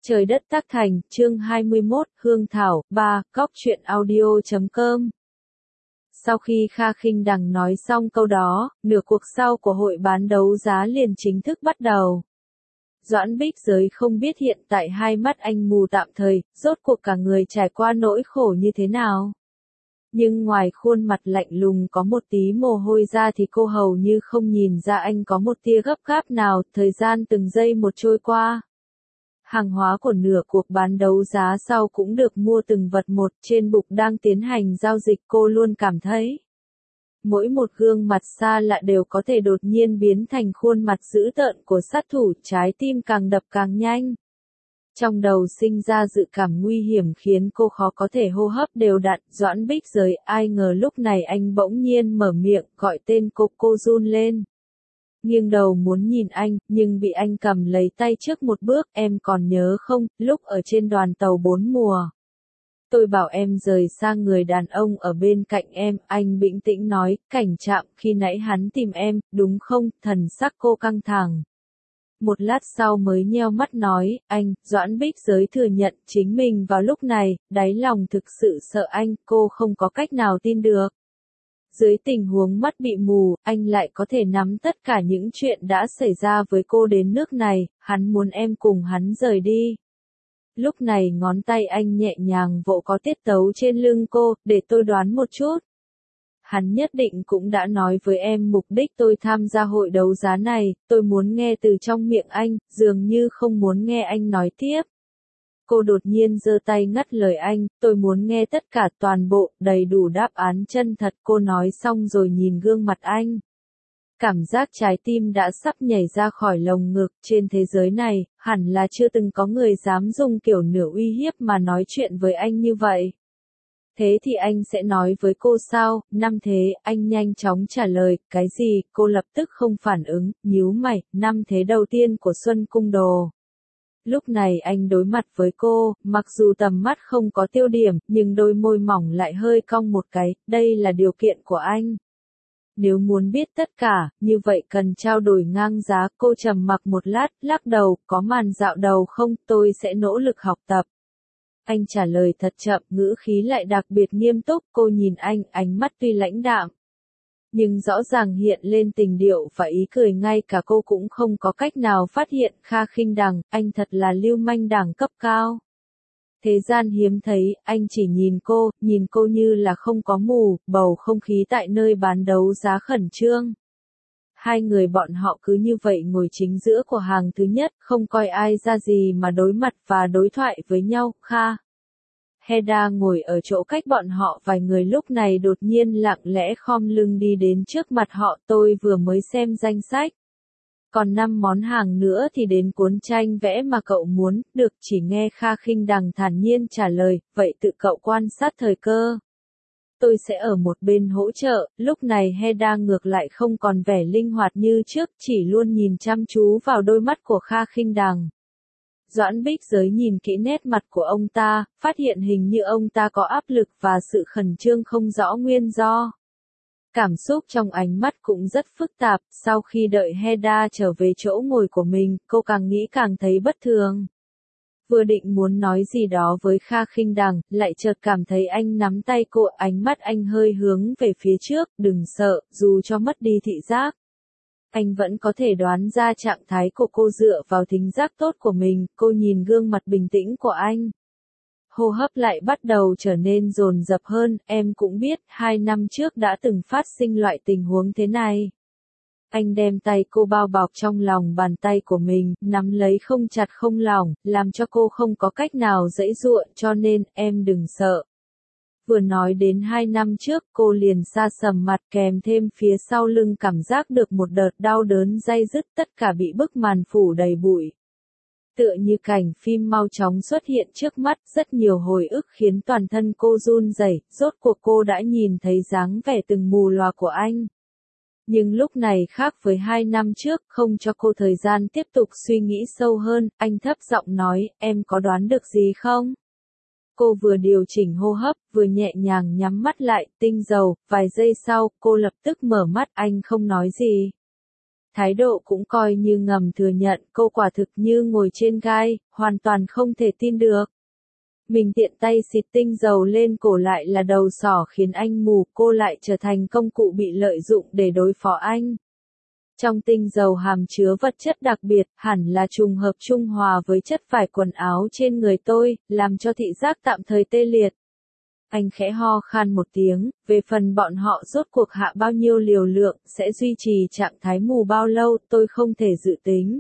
Trời đất tác thành, chương 21, Hương Thảo, 3, Cóc truyện audio.com. Sau khi Kha Khinh Đằng nói xong câu đó, nửa cuộc sau của hội bán đấu giá liền chính thức bắt đầu. Doãn Bích Giới không biết hiện tại hai mắt anh mù tạm thời, rốt cuộc cả người trải qua nỗi khổ như thế nào. Nhưng ngoài khuôn mặt lạnh lùng có một tí mồ hôi ra thì cô hầu như không nhìn ra anh có một tia gấp gáp nào, thời gian từng giây một trôi qua. Hàng hóa của nửa cuộc bán đấu giá sau cũng được mua từng vật một, trên bục đang tiến hành giao dịch cô luôn cảm thấy. Mỗi một gương mặt xa lạ đều có thể đột nhiên biến thành khuôn mặt dữ tợn của sát thủ, trái tim càng đập càng nhanh. Trong đầu sinh ra dự cảm nguy hiểm khiến cô khó có thể hô hấp đều đặn. Doãn Bích Giới, ai ngờ lúc này anh bỗng nhiên mở miệng gọi tên cô run lên. Nghiêng đầu muốn nhìn anh, nhưng bị anh cầm lấy tay trước một bước. Em còn nhớ không, lúc ở trên đoàn tàu 4 mùa. Tôi bảo em rời sang người đàn ông ở bên cạnh em, anh bình tĩnh nói, Cảnh Trạm, khi nãy hắn tìm em, đúng không? Thần sắc cô căng thẳng. Một lát sau mới nheo mắt nói, anh. Doãn Bích Giới thừa nhận chính mình vào lúc này, đáy lòng thực sự sợ anh, cô không có cách nào tin được. Dưới tình huống mắt bị mù, anh lại có thể nắm tất cả những chuyện đã xảy ra với cô đến nước này, hắn muốn em cùng hắn rời đi. Lúc này ngón tay anh nhẹ nhàng vỗ có tiết tấu trên lưng cô, để tôi đoán một chút. Hắn nhất định cũng đã nói với em mục đích tôi tham gia hội đấu giá này, tôi muốn nghe từ trong miệng anh, dường như không muốn nghe anh nói tiếp. Cô đột nhiên giơ tay ngắt lời anh, tôi muốn nghe tất cả toàn bộ, đầy đủ đáp án chân thật. Cô nói xong rồi nhìn gương mặt anh. Cảm giác trái tim đã sắp nhảy ra khỏi lồng ngực. Trên thế giới này, hẳn là chưa từng có người dám dùng kiểu nửa uy hiếp mà nói chuyện với anh như vậy. Thế thì anh sẽ nói với cô sao? Năm thế, anh nhanh chóng trả lời, cái gì? Cô lập tức không phản ứng, nhíu mày, năm thế đầu tiên của Xuân Cung Đồ. Lúc này anh đối mặt với cô, mặc dù tầm mắt không có tiêu điểm, nhưng đôi môi mỏng lại hơi cong một cái, đây là điều kiện của anh. Nếu muốn biết tất cả, như vậy cần trao đổi ngang giá. Cô trầm mặc một lát, lắc đầu, có màn dạo đầu không? Tôi sẽ nỗ lực học tập. Anh trả lời thật chậm, ngữ khí lại đặc biệt nghiêm túc. Cô nhìn anh, ánh mắt tuy lãnh đạm, nhưng rõ ràng hiện lên tình điệu và ý cười, ngay cả cô cũng không có cách nào phát hiện. Kha Khinh Đằng, anh thật là lưu manh đẳng cấp cao. Thế gian hiếm thấy, anh chỉ nhìn cô như là không có mù. Bầu không khí tại nơi bán đấu giá khẩn trương. Hai người bọn họ cứ như vậy ngồi chính giữa của hàng thứ nhất, không coi ai ra gì mà đối mặt và đối thoại với nhau. Hedda ngồi ở chỗ cách bọn họ vài người lúc này đột nhiên lặng lẽ khom lưng đi đến trước mặt họ. Tôi vừa mới xem danh sách. Còn 5 món hàng nữa thì đến cuốn tranh vẽ mà cậu muốn. Được, chỉ nghe Kha Khinh Đằng thản nhiên trả lời, vậy tự cậu quan sát thời cơ. Tôi sẽ ở một bên hỗ trợ. Lúc này Hedda ngược lại không còn vẻ linh hoạt như trước, chỉ luôn nhìn chăm chú vào đôi mắt của Kha Khinh Đằng. Doãn Bích Giới nhìn kỹ nét mặt của ông ta, phát hiện hình như ông ta có áp lực và sự khẩn trương không rõ nguyên do. Cảm xúc trong ánh mắt cũng rất phức tạp. Sau khi đợi Hedda trở về chỗ ngồi của mình, cô càng nghĩ càng thấy bất thường. Vừa định muốn nói gì đó với Kha Khinh Đằng, lại chợt cảm thấy anh nắm tay cô, ánh mắt anh hơi hướng về phía trước. Đừng sợ, dù cho mất đi thị giác. Anh vẫn có thể đoán ra trạng thái của cô dựa vào thính giác tốt của mình. Cô nhìn gương mặt bình tĩnh của anh. Hô hấp lại bắt đầu trở nên dồn dập hơn. Em cũng biết, 2 năm trước đã từng phát sinh loại tình huống thế này. Anh đem tay cô bao bọc trong lòng bàn tay của mình, nắm lấy không chặt không lỏng, làm cho cô không có cách nào giãy giụa, cho nên, em đừng sợ. Vừa nói đến 2 năm trước, cô liền sa sầm mặt, kèm thêm phía sau lưng cảm giác được một đợt đau đớn day dứt, tất cả bị bức màn phủ đầy bụi. Tựa như cảnh phim mau chóng xuất hiện trước mắt, rất nhiều hồi ức khiến toàn thân cô run rẩy. Rốt cuộc cô đã nhìn thấy dáng vẻ từng mù lòa của anh. Nhưng lúc này khác với 2 năm trước, không cho cô thời gian tiếp tục suy nghĩ sâu hơn, anh thấp giọng nói, em có đoán được gì không? Cô vừa điều chỉnh hô hấp, vừa nhẹ nhàng nhắm mắt lại, tinh dầu. Vài giây sau, cô lập tức mở mắt, anh không nói gì. Thái độ cũng coi như ngầm thừa nhận cô quả thực như ngồi trên gai, hoàn toàn không thể tin được. Mình tiện tay xịt tinh dầu lên cổ lại là đầu sỏ khiến anh mù, cô lại trở thành công cụ bị lợi dụng để đối phó anh. Trong tinh dầu hàm chứa vật chất đặc biệt, hẳn là trùng hợp trung hòa với chất vải quần áo trên người tôi, làm cho thị giác tạm thời tê liệt. Anh khẽ ho khan một tiếng, về phần bọn họ rốt cuộc hạ bao nhiêu liều lượng, sẽ duy trì trạng thái mù bao lâu, tôi không thể dự tính.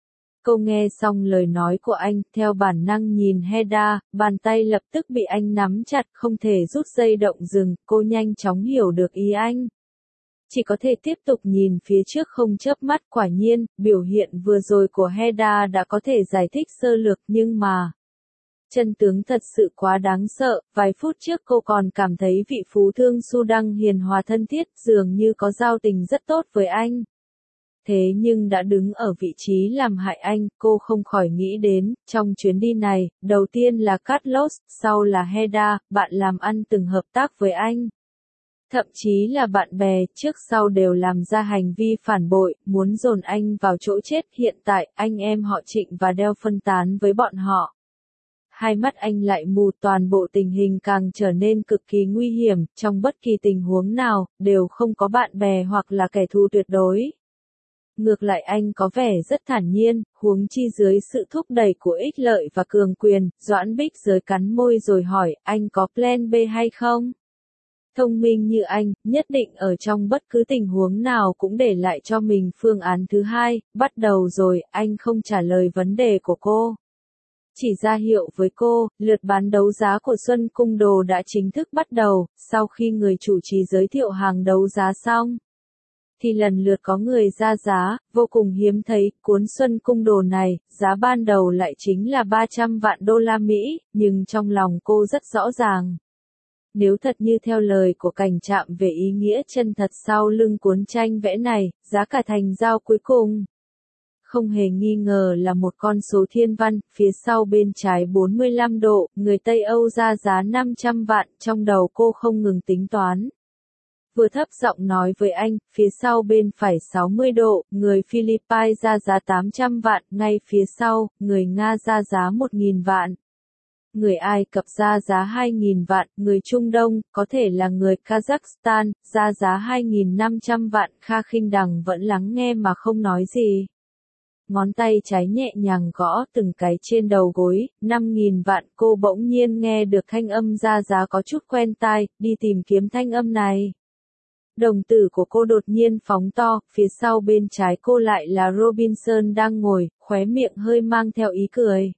Cô nghe xong lời nói của anh, theo bản năng nhìn Hedda, bàn tay lập tức bị anh nắm chặt, không thể rút dây động dừng, cô nhanh chóng hiểu được ý anh. Chỉ có thể tiếp tục nhìn phía trước không chớp mắt, quả nhiên, biểu hiện vừa rồi của Hedda đã có thể giải thích sơ lược nhưng mà... Chân tướng thật sự quá đáng sợ, vài phút trước cô còn cảm thấy vị phú thương Su Đăng hiền hòa thân thiết, dường như có giao tình rất tốt với anh. Thế nhưng đã đứng ở vị trí làm hại anh, cô không khỏi nghĩ đến, trong chuyến đi này, đầu tiên là Carlos, sau là Hedda, bạn làm ăn từng hợp tác với anh. Thậm chí là bạn bè, trước sau đều làm ra hành vi phản bội, muốn dồn anh vào chỗ chết, hiện tại, anh em họ Trịnh và Đeo phân tán với bọn họ. Hai mắt anh lại mù, toàn bộ tình hình càng trở nên cực kỳ nguy hiểm, trong bất kỳ tình huống nào, đều không có bạn bè hoặc là kẻ thù tuyệt đối. Ngược lại anh có vẻ rất thản nhiên, huống chi dưới sự thúc đẩy của ích lợi và cường quyền, Doãn Bích Giới cắn môi rồi hỏi, anh có plan B hay không? Thông minh như anh, nhất định ở trong bất cứ tình huống nào cũng để lại cho mình phương án thứ hai, bắt đầu rồi, anh không trả lời vấn đề của cô. Chỉ ra hiệu với cô, lượt bán đấu giá của Xuân Cung Đồ đã chính thức bắt đầu, sau khi người chủ trì giới thiệu hàng đấu giá xong. Thì lần lượt có người ra giá, vô cùng hiếm thấy, cuốn Xuân Cung Đồ này, giá ban đầu lại chính là 300 vạn đô la Mỹ, nhưng trong lòng cô rất rõ ràng. Nếu thật như theo lời của Cảnh Trạm về ý nghĩa chân thật sau lưng cuốn tranh vẽ này, giá cả thành giao cuối cùng. Không hề nghi ngờ là một con số thiên văn, phía sau bên trái 45 độ, người Tây Âu ra giá 500 vạn, trong đầu cô không ngừng tính toán. Vừa thấp giọng nói với anh, phía sau bên phải 60 độ, người Philippines ra giá 800 vạn, ngay phía sau, người Nga ra giá 1.000 vạn. Người Ai Cập ra giá 2.000 vạn, người Trung Đông, có thể là người Kazakhstan, ra giá 2.500 vạn, Kha Khinh Đằng vẫn lắng nghe mà không nói gì. Ngón tay trái nhẹ nhàng gõ từng cái trên đầu gối, 5.000 vạn, cô bỗng nhiên nghe được thanh âm ra giá có chút quen tai, đi tìm kiếm thanh âm này. Đồng tử của cô đột nhiên phóng to, phía sau bên trái cô lại là Robinson đang ngồi, khóe miệng hơi mang theo ý cười.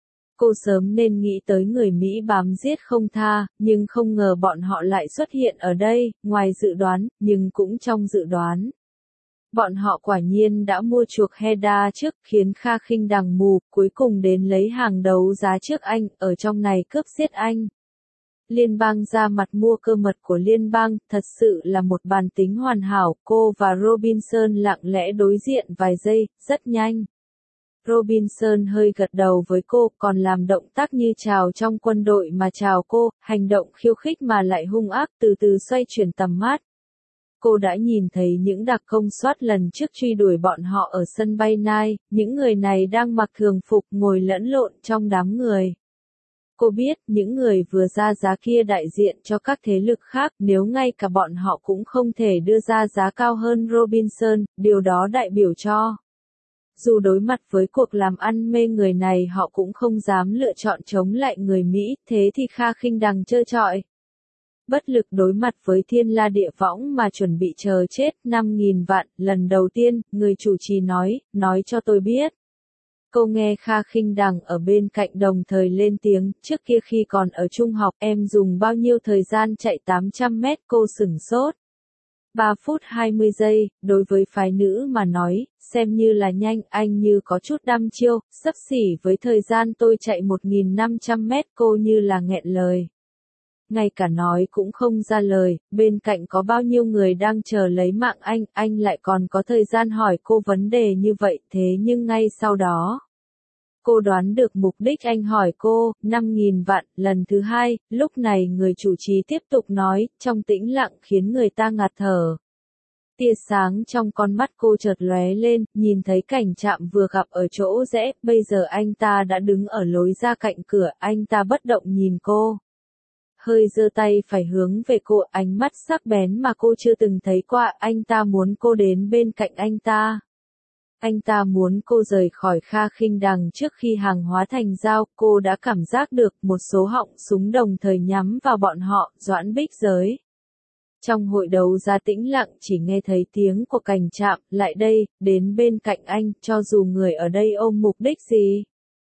Cô sớm nên nghĩ tới người Mỹ bám giết không tha, nhưng không ngờ bọn họ lại xuất hiện ở đây, ngoài dự đoán, nhưng cũng trong dự đoán. Bọn họ quả nhiên đã mua chuộc Hedda trước, khiến Kha Khinh Đằng mù, cuối cùng đến lấy hàng đấu giá trước anh, ở trong này cướp giết anh. Liên bang ra mặt mua cơ mật của liên bang, thật sự là một bàn tính hoàn hảo, cô và Robinson lặng lẽ đối diện vài giây, rất nhanh. Robinson hơi gật đầu với cô, còn làm động tác như chào trong quân đội mà chào cô, hành động khiêu khích mà lại hung ác, từ từ xoay chuyển tầm mắt. Cô đã nhìn thấy những đặc công soát lần trước truy đuổi bọn họ ở sân bay Nai, những người này đang mặc thường phục ngồi lẫn lộn trong đám người. Cô biết, những người vừa ra giá kia đại diện cho các thế lực khác, nếu ngay cả bọn họ cũng không thể đưa ra giá cao hơn Robinson, điều đó đại biểu cho. Dù đối mặt với cuộc làm ăn mê người này họ cũng không dám lựa chọn chống lại người Mỹ, thế thì Kha Khinh Đằng trơ trọi. Bất lực đối mặt với thiên la địa võng mà chuẩn bị chờ chết, 5.000 vạn, lần đầu tiên, người chủ trì nói cho tôi biết. Cô nghe Kha Khinh Đằng ở bên cạnh đồng thời lên tiếng, trước kia khi còn ở trung học em dùng bao nhiêu thời gian chạy 800 mét, cô sửng sốt. 3 phút 20 giây, đối với phái nữ mà nói, xem như là nhanh, anh như có chút đăm chiêu, xấp xỉ với thời gian tôi chạy 1.500 mét, cô như là nghẹn lời. Ngay cả nói cũng không ra lời, bên cạnh có bao nhiêu người đang chờ lấy mạng anh lại còn có thời gian hỏi cô vấn đề như vậy, thế nhưng ngay sau đó. Cô đoán được mục đích anh hỏi cô, 5.000 vạn, lần thứ hai, lúc này người chủ trì tiếp tục nói, trong tĩnh lặng khiến người ta ngạt thở. Tia sáng trong con mắt cô chợt lóe lên, nhìn thấy Cảnh Trạm vừa gặp ở chỗ rẽ, bây giờ anh ta đã đứng ở lối ra cạnh cửa, anh ta bất động nhìn cô. Hơi giơ tay phải hướng về cô, ánh mắt sắc bén mà cô chưa từng thấy qua, anh ta muốn cô đến bên cạnh anh ta. Anh ta muốn cô rời khỏi Kha Khinh Đằng trước khi hàng hóa thành dao, cô đã cảm giác được một số họng súng đồng thời nhắm vào bọn họ, Doãn Bích Giới. Trong hội đấu giá tĩnh lặng chỉ nghe thấy tiếng của Cảnh Trạm, lại đây, đến bên cạnh anh, cho dù người ở đây ôm mục đích gì.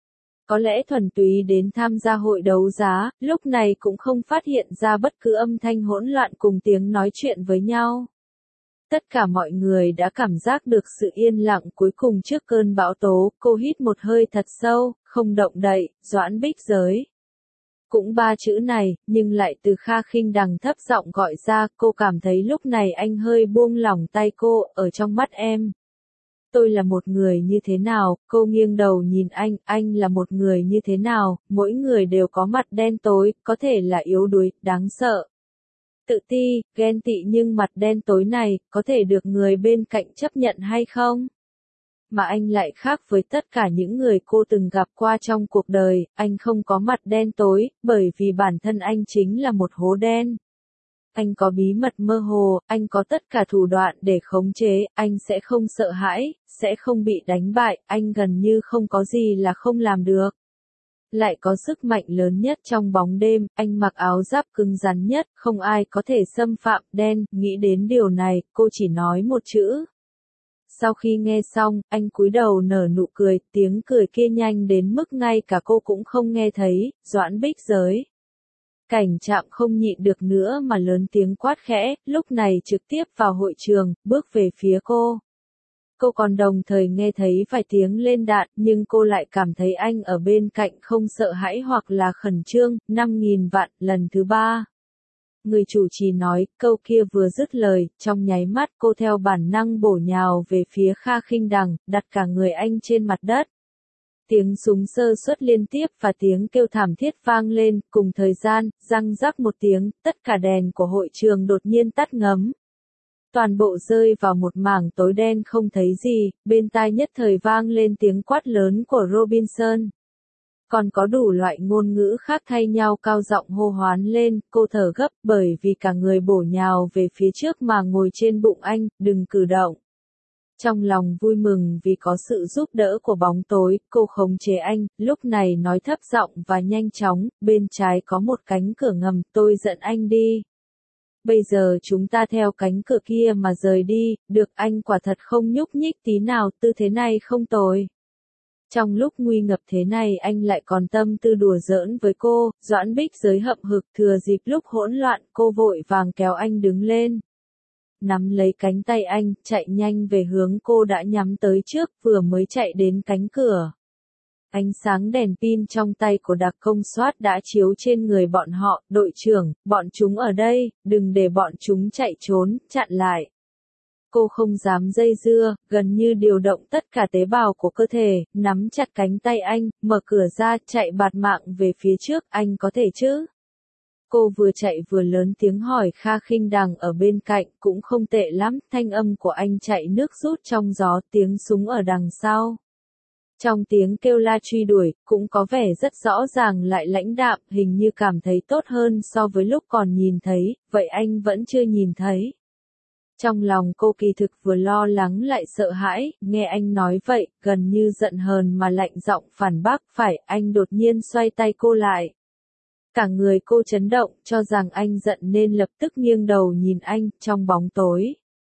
Có lẽ thuần túy đến tham gia hội đấu giá, lúc này cũng không phát hiện ra bất cứ âm thanh hỗn loạn cùng tiếng nói chuyện với nhau. Tất cả mọi người đã cảm giác được sự yên lặng cuối cùng trước cơn bão tố, cô hít một hơi thật sâu, không động đậy, Doãn Bích Giới. Cũng ba chữ này, nhưng lại từ Kha Khinh Đằng thấp giọng gọi ra, cô cảm thấy lúc này anh hơi buông lỏng tay cô, ở trong mắt em. Tôi là một người như thế nào, cô nghiêng đầu nhìn anh là một người như thế nào, mỗi người đều có mặt đen tối, có thể là yếu đuối, đáng sợ. Tự ti, ghen tị nhưng mặt đen tối này, có thể được người bên cạnh chấp nhận hay không? Mà anh lại khác với tất cả những người cô từng gặp qua trong cuộc đời, anh không có mặt đen tối, bởi vì bản thân anh chính là một hố đen. Anh có bí mật mơ hồ, anh có tất cả thủ đoạn để khống chế, anh sẽ không sợ hãi, sẽ không bị đánh bại, anh gần như không có gì là không làm được. Lại có sức mạnh lớn nhất trong bóng đêm, anh mặc áo giáp cứng rắn nhất, không ai có thể xâm phạm, đen, nghĩ đến điều này, cô chỉ nói một chữ. Sau khi nghe xong, anh cúi đầu nở nụ cười, tiếng cười kia nhanh đến mức ngay cả cô cũng không nghe thấy, Doãn Bích Giới. Cảnh Trạm không nhịn được nữa mà lớn tiếng quát khẽ, lúc này trực tiếp vào hội trường, bước về phía cô. Cô còn đồng thời nghe thấy vài tiếng lên đạn, nhưng cô lại cảm thấy anh ở bên cạnh không sợ hãi hoặc là khẩn trương, 5.000 vạn, lần thứ 3. Người chủ trì nói, câu kia vừa dứt lời, trong nháy mắt cô theo bản năng bổ nhào về phía Kha Khinh Đằng, đặt cả người anh trên mặt đất. Tiếng súng sơ suất liên tiếp và tiếng kêu thảm thiết vang lên, cùng thời gian, răng rắc một tiếng, tất cả đèn của hội trường đột nhiên tắt ngấm. Toàn bộ rơi vào một mảng tối đen không thấy gì, bên tai nhất thời vang lên tiếng quát lớn của Robinson. Còn có đủ loại ngôn ngữ khác thay nhau cao giọng hô hoán lên, cô thở gấp bởi vì cả người bổ nhào về phía trước mà ngồi trên bụng anh, đừng cử động. Trong lòng vui mừng vì có sự giúp đỡ của bóng tối, cô khống chế anh, lúc này nói thấp giọng và nhanh chóng, bên trái có một cánh cửa ngầm, tôi dẫn anh đi. Bây giờ chúng ta theo cánh cửa kia mà rời đi, được anh quả thật không nhúc nhích tí nào, tư thế này không tồi. Trong lúc nguy ngập thế này anh lại còn tâm tư đùa giỡn với cô, Doãn Bích Giới hậm hực thừa dịp lúc hỗn loạn, cô vội vàng kéo anh đứng lên. Nắm lấy cánh tay anh, chạy nhanh về hướng cô đã nhắm tới trước, vừa mới chạy đến cánh cửa. Ánh sáng đèn pin trong tay của đặc công soát đã chiếu trên người bọn họ, đội trưởng, bọn chúng ở đây, đừng để bọn chúng chạy trốn, chặn lại. Cô không dám dây dưa, gần như điều động tất cả tế bào của cơ thể, nắm chặt cánh tay anh, mở cửa ra, chạy bạt mạng về phía trước, anh có thể chứ? Cô vừa chạy vừa lớn tiếng hỏi Kha Khinh Đằng ở bên cạnh, cũng không tệ lắm, thanh âm của anh chạy nước rút trong gió, tiếng súng ở đằng sau. Trong tiếng kêu la truy đuổi, cũng có vẻ rất rõ ràng lại lãnh đạm, hình như cảm thấy tốt hơn so với lúc còn nhìn thấy, vậy anh vẫn chưa nhìn thấy. Trong lòng cô kỳ thực vừa lo lắng lại sợ hãi, nghe anh nói vậy, gần như giận hờn mà lạnh giọng phản bác, phải, anh đột nhiên xoay tay cô lại. Cả người cô chấn động, cho rằng anh giận nên lập tức nghiêng đầu nhìn anh, trong bóng tối.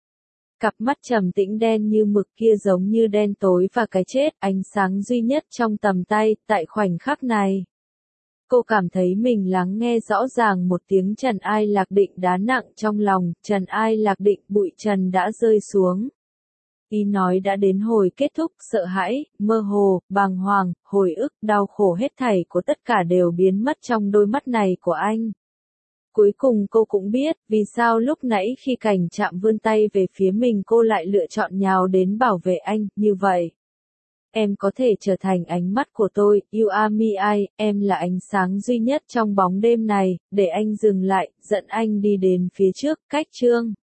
Cặp mắt trầm tĩnh đen như mực kia giống như đen tối và cái chết, ánh sáng duy nhất trong tầm tay, tại khoảnh khắc này. Cô cảm thấy mình lắng nghe rõ ràng một tiếng Trần Ai Lạc Định đá nặng trong lòng, Trần Ai Lạc Định, bụi trần đã rơi xuống. Ý nói đã đến hồi kết thúc, sợ hãi, mơ hồ, bàng hoàng, hồi ức, đau khổ hết thảy của tất cả đều biến mất trong đôi mắt này của anh. Cuối cùng cô cũng biết, vì sao lúc nãy khi Cảnh Trạm vươn tay về phía mình cô lại lựa chọn nhào đến bảo vệ anh, như vậy. Em có thể trở thành ánh mắt của tôi, you are me I, em là ánh sáng duy nhất trong bóng đêm này, để anh dừng lại, dẫn anh đi đến phía trước, cách chương.